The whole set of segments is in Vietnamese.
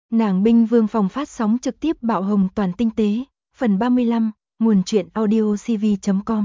Nàng binh vương phòng phát sóng trực tiếp bạo hồng toàn tinh tế, phần 35, nguồn truyện audio cv.com.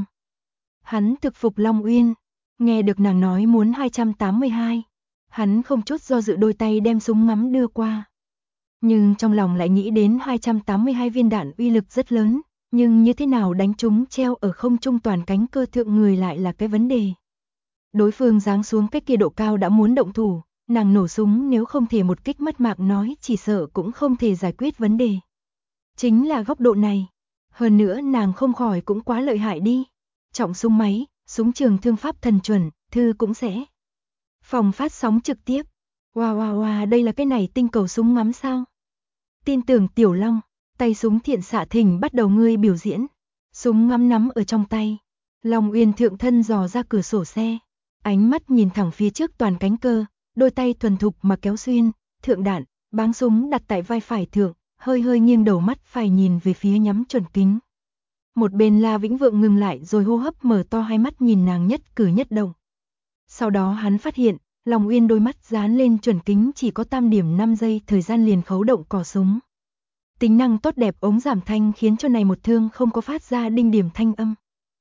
Hắn thực phục Long Uyên, nghe được nàng nói muốn 282, hắn không chút do dự đôi tay đem súng ngắm đưa qua. Nhưng trong lòng lại nghĩ đến 282 viên đạn uy lực rất lớn, nhưng như thế nào đánh chúng treo ở không trung toàn cánh cơ thượng người lại là cái vấn đề. Đối phương giáng xuống cái kia độ cao đã muốn động thủ, nàng nổ súng nếu không thể một kích mất mạng nói chỉ sợ cũng không thể giải quyết vấn đề. Chính là góc độ này. Hơn nữa nàng không khỏi cũng quá lợi hại đi. Trọng súng máy, súng trường thương pháp thần chuẩn, thư cũng sẽ. Phòng phát sóng trực tiếp. Wow, đây là cái này tinh cầu súng ngắm sao? Tin tưởng Tiểu Long, tay súng thiện xạ thỉnh bắt đầu ngươi biểu diễn. Súng ngắm nắm ở trong tay. Long Uyên thượng thân dò ra cửa sổ xe. Ánh mắt nhìn thẳng phía trước toàn cánh cơ, đôi tay thuần thục mà kéo xuyên, thượng đạn, báng súng đặt tại vai phải thượng, hơi nghiêng đầu mắt phải nhìn về phía nhắm chuẩn kính. Một bên La Vĩnh Vượng ngừng lại rồi hô hấp mở to hai mắt nhìn nàng nhất cử nhất động. Sau đó hắn phát hiện, Long Uyên đôi mắt dán lên chuẩn kính chỉ có tam điểm 5 giây thời gian liền khấu động cò súng. Tính năng tốt đẹp ống giảm thanh khiến cho này một thương không có phát ra đinh điểm thanh âm.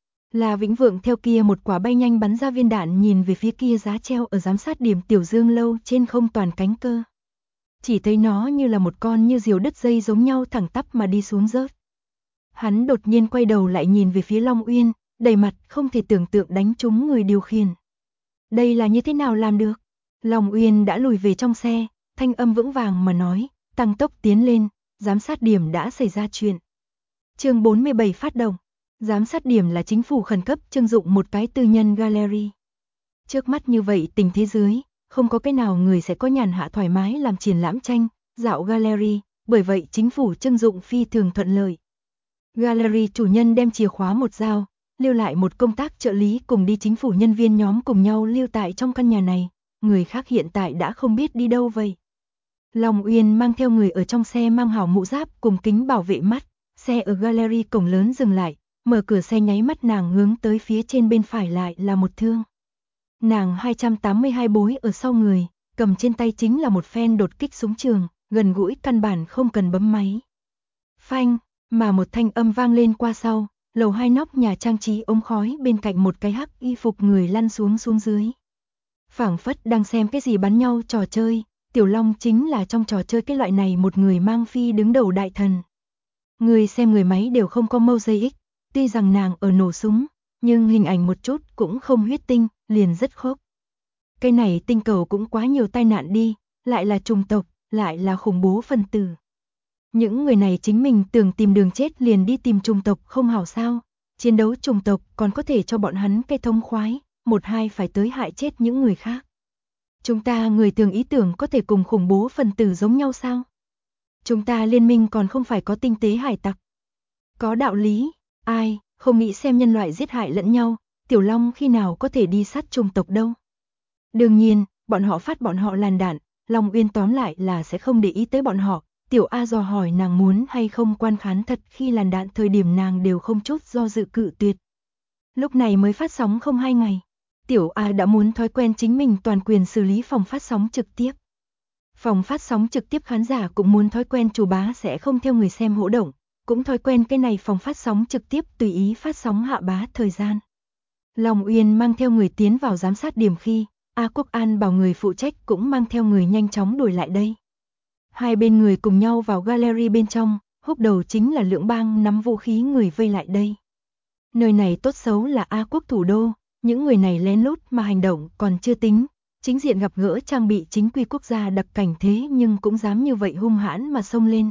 La Vĩnh Vượng theo kia một quả bay nhanh bắn ra viên đạn nhìn về phía kia giá treo ở giám sát điểm Tiểu Dương lâu trên không toàn cánh cơ. Chỉ thấy nó như là một con như diều đứt dây giống nhau thẳng tắp mà đi xuống rớt. Hắn đột nhiên quay đầu lại nhìn về phía Long Uyên, đầy mặt không thể tưởng tượng đánh trúng người điều khiển. Đây là như thế nào làm được? Long Uyên đã lùi về trong xe, thanh âm vững vàng mà nói, tăng tốc tiến lên, giám sát điểm đã xảy ra chuyện. Chương 47 phát động. Giám sát điểm là chính phủ khẩn cấp trưng dụng một cái tư nhân gallery. Trước mắt như vậy tình thế dưới, không có cái nào người sẽ có nhàn hạ thoải mái làm triển lãm tranh, dạo gallery, bởi vậy chính phủ trưng dụng phi thường thuận lợi. Gallery chủ nhân đem chìa khóa một dao, lưu lại một công tác trợ lý cùng đi chính phủ nhân viên nhóm cùng nhau lưu tại trong căn nhà này, người khác hiện tại đã không biết đi đâu vậy. Long Uyên mang theo người ở trong xe mang hảo mũ giáp cùng kính bảo vệ mắt, xe ở gallery cổng lớn dừng lại. Mở cửa xe nháy mắt nàng hướng tới phía trên bên phải lại là một thương. Nàng 282 bối ở sau người, cầm trên tay chính là một phen đột kích súng trường, gần gũi căn bản không cần bấm máy. Phanh, mà một thanh âm vang lên qua sau, lầu 2 nóc nhà trang trí ống khói bên cạnh một cái hắc y phục người lăn xuống dưới. Phảng phất đang xem cái gì bắn nhau trò chơi, Tiểu Long chính là trong trò chơi cái loại này một người mang phi đứng đầu đại thần. Người xem người máy đều không có mâu giây ích. Tuy rằng nàng ở nổ súng, nhưng hình ảnh một chút cũng không huyết tinh, liền rất khốc. Cái này tinh cầu cũng quá nhiều tai nạn đi, lại là chủng tộc, lại là khủng bố phân tử. Những người này chính mình tưởng tìm đường chết liền đi tìm chủng tộc không hảo sao, chiến đấu chủng tộc còn có thể cho bọn hắn cái thông khoái, một hai phải tới hại chết những người khác. Chúng ta người thường ý tưởng có thể cùng khủng bố phân tử giống nhau sao? Chúng ta liên minh còn không phải có tinh tế hải tặc. Có đạo lý. Ai, không nghĩ xem nhân loại giết hại lẫn nhau, Tiểu Long khi nào có thể đi sát chủng tộc đâu. Đương nhiên, bọn họ làn đạn, Long Uyên tóm lại là sẽ không để ý tới bọn họ. Tiểu A dò hỏi nàng muốn hay không quan khán thật khi làn đạn thời điểm nàng đều không chút do dự cự tuyệt. Lúc này mới phát sóng không 2 ngày. Tiểu A đã muốn thói quen chính mình toàn quyền xử lý phòng phát sóng trực tiếp. Phòng phát sóng trực tiếp khán giả cũng muốn thói quen chủ bá sẽ không theo người xem hỗ động. Cũng thói quen cái này phòng phát sóng trực tiếp tùy ý phát sóng hạ bá thời gian. Long Uyên mang theo người tiến vào giám sát điểm khi, A Quốc An bảo người phụ trách cũng mang theo người nhanh chóng đuổi lại đây. Hai bên người cùng nhau vào gallery bên trong, húc đầu chính là Lưỡng Bang nắm vũ khí người vây lại đây. Nơi này tốt xấu là A Quốc thủ đô, những người này lén lút mà hành động còn chưa tính, chính diện gặp gỡ trang bị chính quy quốc gia đặc cảnh thế nhưng cũng dám như vậy hung hãn mà xông lên.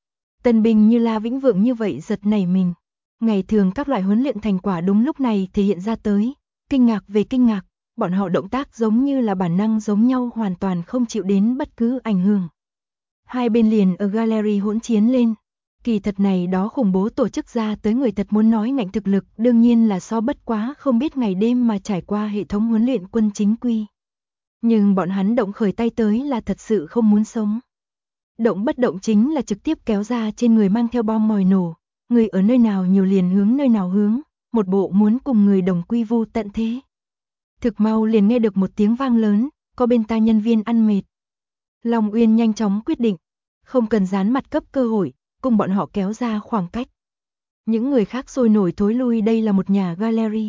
Tân binh như La Vĩnh Vượng như vậy giật nảy mình. Ngày thường các loại huấn luyện thành quả đúng lúc này thể hiện ra tới. Kinh ngạc về kinh ngạc, bọn họ động tác giống như là bản năng giống nhau hoàn toàn không chịu đến bất cứ ảnh hưởng. Hai bên liền ở gallery hỗn chiến lên. Kỳ thật này đó khủng bố tổ chức ra tới người thật muốn nói ngạnh thực lực đương nhiên là so bất quá không biết ngày đêm mà trải qua hệ thống huấn luyện quân chính quy. Nhưng bọn hắn động khởi tay tới là thật sự không muốn sống. Động bất động chính là trực tiếp kéo ra trên người mang theo bom mồi nổ, người ở nơi nào nhiều liền hướng nơi nào hướng, một bộ muốn cùng người đồng quy vu tận thế. Thực mau liền nghe được một tiếng vang lớn, có bên tai nhân viên ăn mệt. Long Uyên nhanh chóng quyết định, Không cần dán mặt cấp cơ hội, cùng bọn họ kéo ra khoảng cách. Những người khác sôi nổi thối lui, đây là một nhà gallery.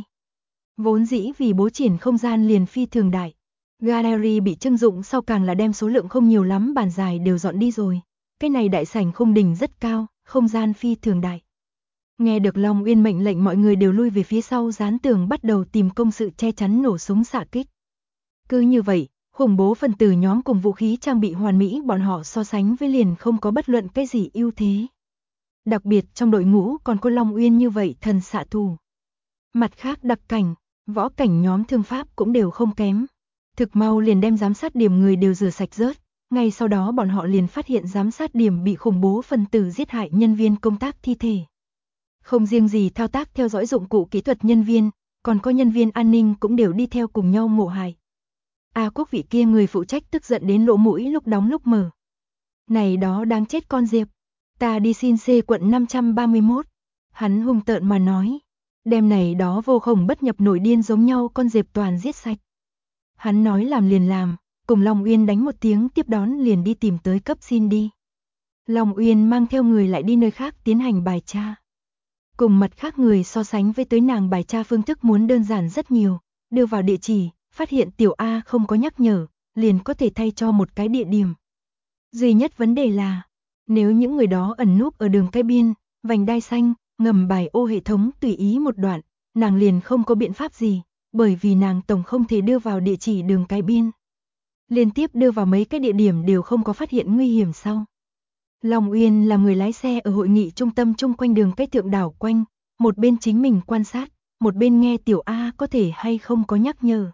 Vốn dĩ vì bố triển không gian liền phi thường đại. Gallery bị trưng dụng sau càng là đem số lượng không nhiều lắm bàn dài đều dọn đi rồi. Cái này đại sảnh khung đỉnh rất cao, không gian phi thường đại. Nghe được Long Uyên mệnh lệnh, mọi người đều lui về phía sau dán tường, bắt đầu tìm công sự che chắn nổ súng xạ kích. Cứ như vậy, khủng bố phần tử nhóm cùng vũ khí trang bị hoàn mỹ bọn họ so sánh với liền không có bất luận cái gì ưu thế. Đặc biệt trong đội ngũ còn có Long Uyên như vậy thần xạ thủ. Mặt khác đặc cảnh, võ cảnh nhóm thương pháp cũng đều không kém. Thực mau liền đem giám sát điểm người đều rửa sạch rớt. Ngay sau đó bọn họ liền phát hiện giám sát điểm bị khủng bố phần tử giết hại nhân viên công tác thi thể. Không riêng gì thao tác theo dõi dụng cụ kỹ thuật nhân viên, còn có nhân viên an ninh cũng đều đi theo cùng nhau ngộ hại. A Quốc vị kia người phụ trách tức giận đến lỗ mũi lúc đóng lúc mở. Này đó đáng chết con Diệp, ta đi xin C quận 531. Hắn hung tợn mà nói, đêm này đó vô khổng bất nhập nổi điên giống nhau con Diệp toàn giết sạch. Hắn nói làm liền làm, cùng Long Uyên đánh một tiếng tiếp đón liền đi tìm tới cấp xin đi. Long Uyên mang theo người lại đi nơi khác tiến hành bài tra. Cùng mặt khác người so sánh với tới nàng bài tra phương thức muốn đơn giản rất nhiều, đưa vào địa chỉ, phát hiện tiểu A không có nhắc nhở, liền có thể thay cho một cái địa điểm. Duy nhất vấn đề là, nếu những người đó ẩn núp ở đường cái biên, vành đai xanh, ngầm bài ô hệ thống tùy ý một đoạn, nàng liền không có biện pháp gì, bởi vì nàng tổng không thể đưa vào địa chỉ đường cái biên. Liên tiếp đưa vào mấy cái địa điểm đều không có phát hiện nguy hiểm sau. Long Uyên là người lái xe ở hội nghị trung tâm chung quanh đường cái thượng đảo quanh, một bên chính mình quan sát, một bên nghe tiểu A có thể hay không có nhắc nhở.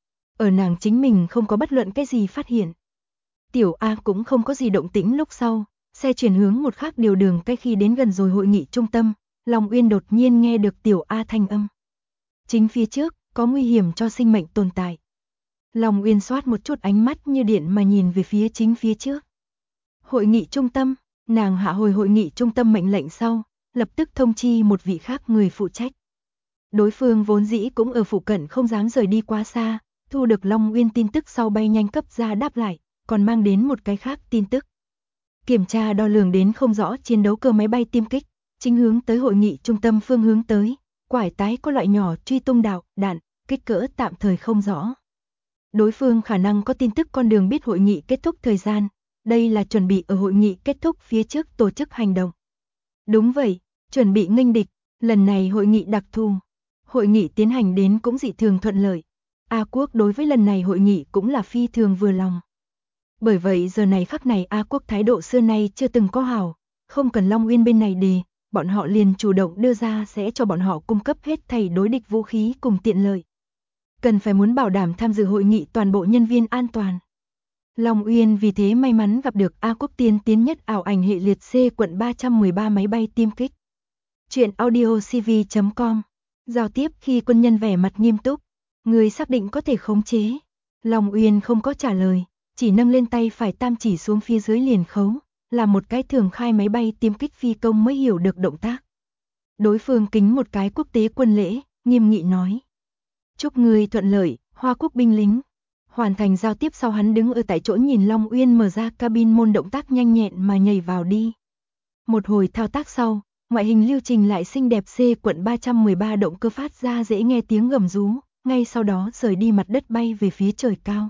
Ở nàng chính mình không có bất luận cái gì phát hiện. Tiểu A cũng không có gì động tĩnh lúc sau, xe chuyển hướng một khác điều đường cái khi đến gần rồi hội nghị trung tâm, Long Uyên đột nhiên nghe được tiểu A thanh âm. Chính phía trước, có nguy hiểm cho sinh mệnh tồn tại. Long Uyên xoát một chút ánh mắt như điện mà nhìn về phía chính phía trước. Hội nghị trung tâm, nàng hạ hồi hội nghị trung tâm mệnh lệnh sau, lập tức thông chi một vị khác người phụ trách. Đối phương vốn dĩ cũng ở phụ cận không dám rời đi quá xa, thu được Long Uyên tin tức sau bay nhanh cấp ra đáp lại, còn mang đến một cái khác tin tức. Kiểm tra đo lường đến không rõ chiến đấu cơ máy bay tiêm kích, chính hướng tới hội nghị trung tâm phương hướng tới, quải tái có loại nhỏ truy tung đạo, đạn, kích cỡ tạm thời không rõ. Đối phương khả năng có tin tức con đường biết hội nghị kết thúc thời gian, đây là chuẩn bị ở hội nghị kết thúc phía trước tổ chức hành động. Đúng vậy, chuẩn bị nghênh địch, lần này hội nghị đặc thù. Hội nghị tiến hành đến cũng dị thường thuận lợi. A Quốc đối với lần này hội nghị cũng là phi thường vừa lòng. Bởi vậy giờ này khắc này A Quốc thái độ xưa nay chưa từng có hảo, không cần Long Uyên bên này đề, bọn họ liền chủ động đưa ra sẽ cho bọn họ cung cấp hết thảy đối địch vũ khí cùng tiện lợi. Cần phải muốn bảo đảm tham dự hội nghị toàn bộ nhân viên an toàn. Long Uyên vì thế may mắn gặp được A Quốc tiên tiến nhất ảo ảnh hệ liệt C quận 313 máy bay tiêm kích. Chuyện audiocv.com. Giao tiếp khi quân nhân vẻ mặt nghiêm túc, người xác định có thể khống chế. Long Uyên không có trả lời, chỉ nâng lên tay phải tam chỉ xuống phía dưới liền khấu, là một cái thường khai máy bay tiêm kích phi công mới hiểu được động tác. Đối phương kính một cái quốc tế quân lễ, nghiêm nghị nói. Chúc người thuận lợi, Hoa Quốc binh lính. Hoàn thành giao tiếp sau hắn đứng ở tại chỗ nhìn Long Uyên mở ra cabin môn động tác nhanh nhẹn mà nhảy vào đi. Một hồi thao tác sau, ngoại hình lưu trình lại xinh đẹp C quận 313 động cơ phát ra dễ nghe tiếng gầm rú, ngay sau đó rời đi mặt đất bay về phía trời cao.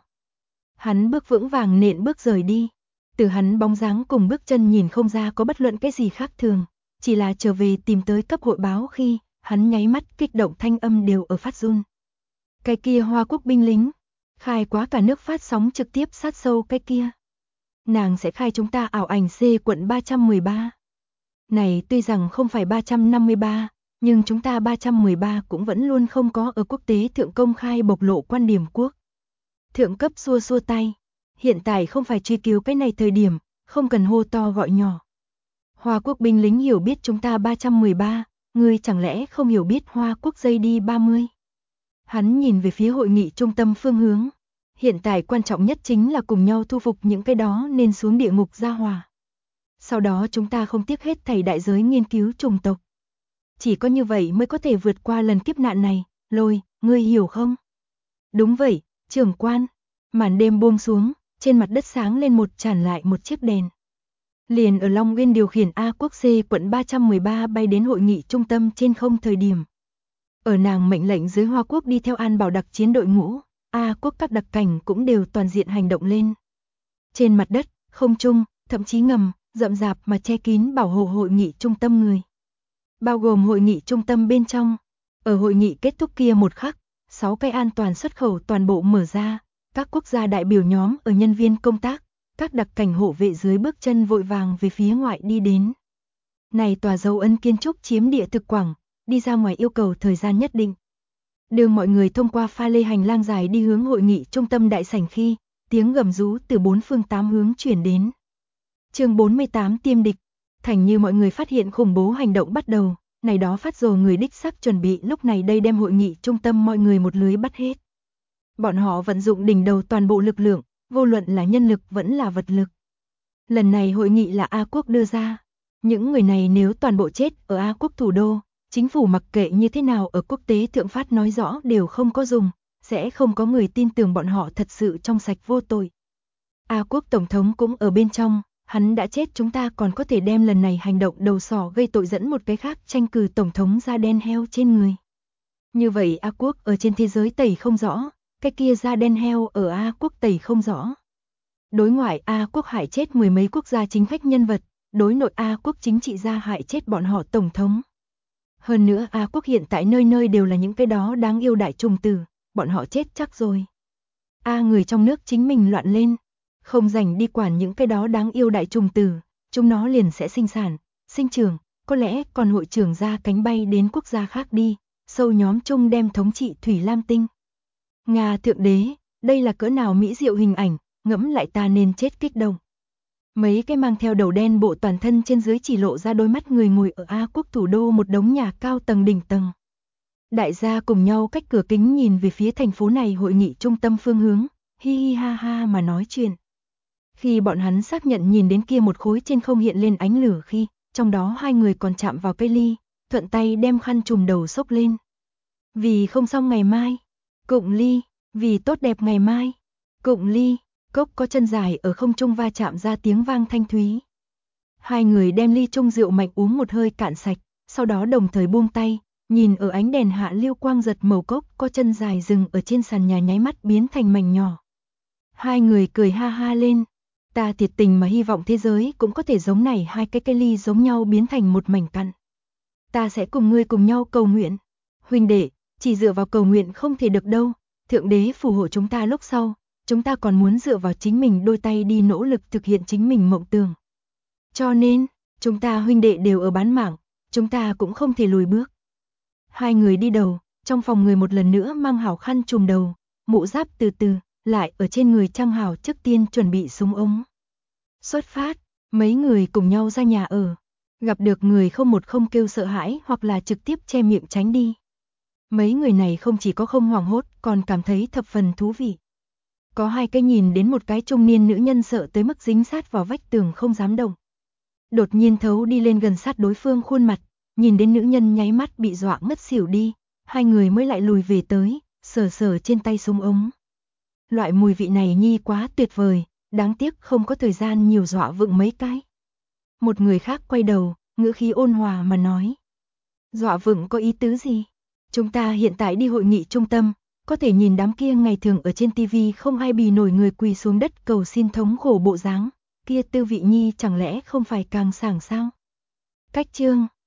Hắn bước vững vàng nện bước rời đi. Từ hắn bóng dáng cùng bước chân nhìn không ra có bất luận cái gì khác thường, chỉ là trở về tìm tới cấp hội báo khi hắn nháy mắt kích động thanh âm đều ở phát run. Cái kia Hoa Quốc binh lính, khai quá cả nước phát sóng trực tiếp sát sâu cái kia. Nàng sẽ khai chúng ta ảo ảnh C quận 313. Này tuy rằng không phải 353, nhưng chúng ta 313 cũng vẫn luôn không có ở quốc tế thượng công khai bộc lộ quan điểm quốc. Thượng cấp xua xua tay. Hiện tại không phải truy cứu cái này thời điểm, không cần hô to gọi nhỏ. Hoa Quốc binh lính hiểu biết chúng ta 313, ngươi chẳng lẽ không hiểu biết Hoa Quốc dây đi 30. Hắn nhìn về phía hội nghị trung tâm phương hướng. Hiện tại quan trọng nhất chính là cùng nhau thu phục những cái đó nên xuống địa ngục gia hỏa. Sau đó chúng ta không tiếc hết thảy đại giới nghiên cứu chủng tộc. Chỉ có như vậy mới có thể vượt qua lần kiếp nạn này, Lôi, ngươi hiểu không? Đúng vậy, trưởng quan. Màn đêm buông xuống, trên mặt đất sáng lên một tràn lại một chiếc đèn. Liền ở Long Uyên điều khiển A Quốc C quận 313 bay đến hội nghị trung tâm trên không thời điểm. Ở nàng mệnh lệnh dưới Hoa Quốc đi theo an bảo đặc chiến đội ngũ, A Quốc các đặc cảnh cũng đều toàn diện hành động lên. Trên mặt đất, không trung, thậm chí ngầm, rậm rạp mà che kín bảo hộ hội nghị trung tâm người. Bao gồm hội nghị trung tâm bên trong. Ở hội nghị kết thúc kia một khắc, 6 cái an toàn xuất khẩu toàn bộ mở ra, các quốc gia đại biểu nhóm ở nhân viên công tác, các đặc cảnh hộ vệ dưới bước chân vội vàng về phía ngoại đi đến. Này tòa dấu ấn kiến trúc chiếm địa thực quảng, đi ra ngoài yêu cầu thời gian nhất định. Đường mọi người thông qua pha lê hành lang dài đi hướng hội nghị trung tâm đại sảnh khi, tiếng gầm rú từ 4 phương 8 hướng chuyển đến. Chương 48 tiêm địch, thành như mọi người phát hiện khủng bố hành động bắt đầu, này đó phát rồ người đích xác chuẩn bị lúc này đây đem hội nghị trung tâm mọi người một lưới bắt hết. Bọn họ vận dụng đỉnh đầu toàn bộ lực lượng, vô luận là nhân lực vẫn là vật lực. Lần này hội nghị là A Quốc đưa ra, những người này nếu toàn bộ chết ở A Quốc thủ đô, chính phủ mặc kệ như thế nào ở quốc tế thượng phát nói rõ đều không có dùng, sẽ không có người tin tưởng bọn họ thật sự trong sạch vô tội. A Quốc Tổng thống cũng ở bên trong, hắn đã chết chúng ta còn có thể đem lần này hành động đầu sỏ gây tội dẫn một cái khác tranh cử Tổng thống da đen heo trên người. Như vậy A Quốc ở trên thế giới tẩy không rõ, cái kia da đen heo ở A Quốc tẩy không rõ. Đối ngoại A Quốc hại chết mười mấy quốc gia chính khách nhân vật, đối nội A Quốc chính trị gia hại chết bọn họ Tổng thống. Hơn nữa A Quốc hiện tại nơi nơi đều là những cái đó đáng yêu đại trùng tử, bọn họ chết chắc rồi. A người trong nước chính mình loạn lên, không rảnh đi quản những cái đó đáng yêu đại trùng tử, chúng nó liền sẽ sinh sản, sinh trưởng, có lẽ còn hội trưởng ra cánh bay đến quốc gia khác đi, sâu nhóm chung đem thống trị Thủy Lam Tinh. Nga thượng đế, đây là cỡ nào mỹ diệu hình ảnh, ngẫm lại ta nên chết kích động. Mấy cái mang theo đầu đen bộ toàn thân trên dưới chỉ lộ ra đôi mắt người ngồi ở A Quốc thủ đô một đống nhà cao tầng đỉnh tầng. Đại gia cùng nhau cách cửa kính nhìn về phía thành phố này hội nghị trung tâm phương hướng, hi hi ha ha mà nói chuyện. Khi bọn hắn xác nhận nhìn đến kia một khối trên không hiện lên ánh lửa khi, trong đó hai người còn chạm vào cây ly, thuận tay đem khăn trùm đầu xốc lên. Vì không xong ngày mai, cụng ly, vì tốt đẹp ngày mai, cụng ly, cốc có chân dài ở không trung va chạm ra tiếng vang thanh thúy. Hai người đem ly chung rượu mạnh uống một hơi cạn sạch, sau đó đồng thời buông tay, nhìn ở ánh đèn hạ lưu quang giật màu cốc có chân dài dừng ở trên sàn nhà nháy mắt biến thành mảnh nhỏ. Hai người cười ha ha lên, ta thiệt tình mà hy vọng thế giới cũng có thể giống này hai cái cây ly giống nhau biến thành một mảnh cặn. Ta sẽ cùng ngươi cùng nhau cầu nguyện. Huynh đệ, chỉ dựa vào cầu nguyện không thể được đâu, Thượng đế phù hộ chúng ta lúc sau, chúng ta còn muốn dựa vào chính mình đôi tay đi nỗ lực thực hiện chính mình mộng tưởng. Cho nên, chúng ta huynh đệ đều ở bán mạng, chúng ta cũng không thể lùi bước. Hai người đi đầu, trong phòng người một lần nữa mang hảo khăn trùm đầu, mũ giáp từ từ, lại ở trên người trang hảo trước tiên chuẩn bị súng ống. Xuất phát, mấy người cùng nhau ra nhà ở, gặp được người không một không kêu sợ hãi hoặc là trực tiếp che miệng tránh đi. Mấy người này không chỉ có không hoảng hốt còn cảm thấy thập phần thú vị. Có hai cái nhìn đến một cái trung niên nữ nhân sợ tới mức dính sát vào vách tường không dám động. Đột nhiên thấu đi lên gần sát đối phương khuôn mặt, nhìn đến nữ nhân nháy mắt bị dọa ngất xỉu đi, hai người mới lại lùi về tới, sờ sờ trên tay súng ống. Loại mùi vị này nhi quá tuyệt vời, đáng tiếc không có thời gian nhiều dọa vựng mấy cái. Một người khác quay đầu, ngữ khí ôn hòa mà nói. Dọa vựng có ý tứ gì? Chúng ta hiện tại đi hội nghị trung tâm, có thể nhìn đám kia ngày thường ở trên tivi không ai bì nổi người quỳ xuống đất cầu xin thống khổ bộ dáng, kia tư vị nhi chẳng lẽ không phải càng sảng sao? Cách chương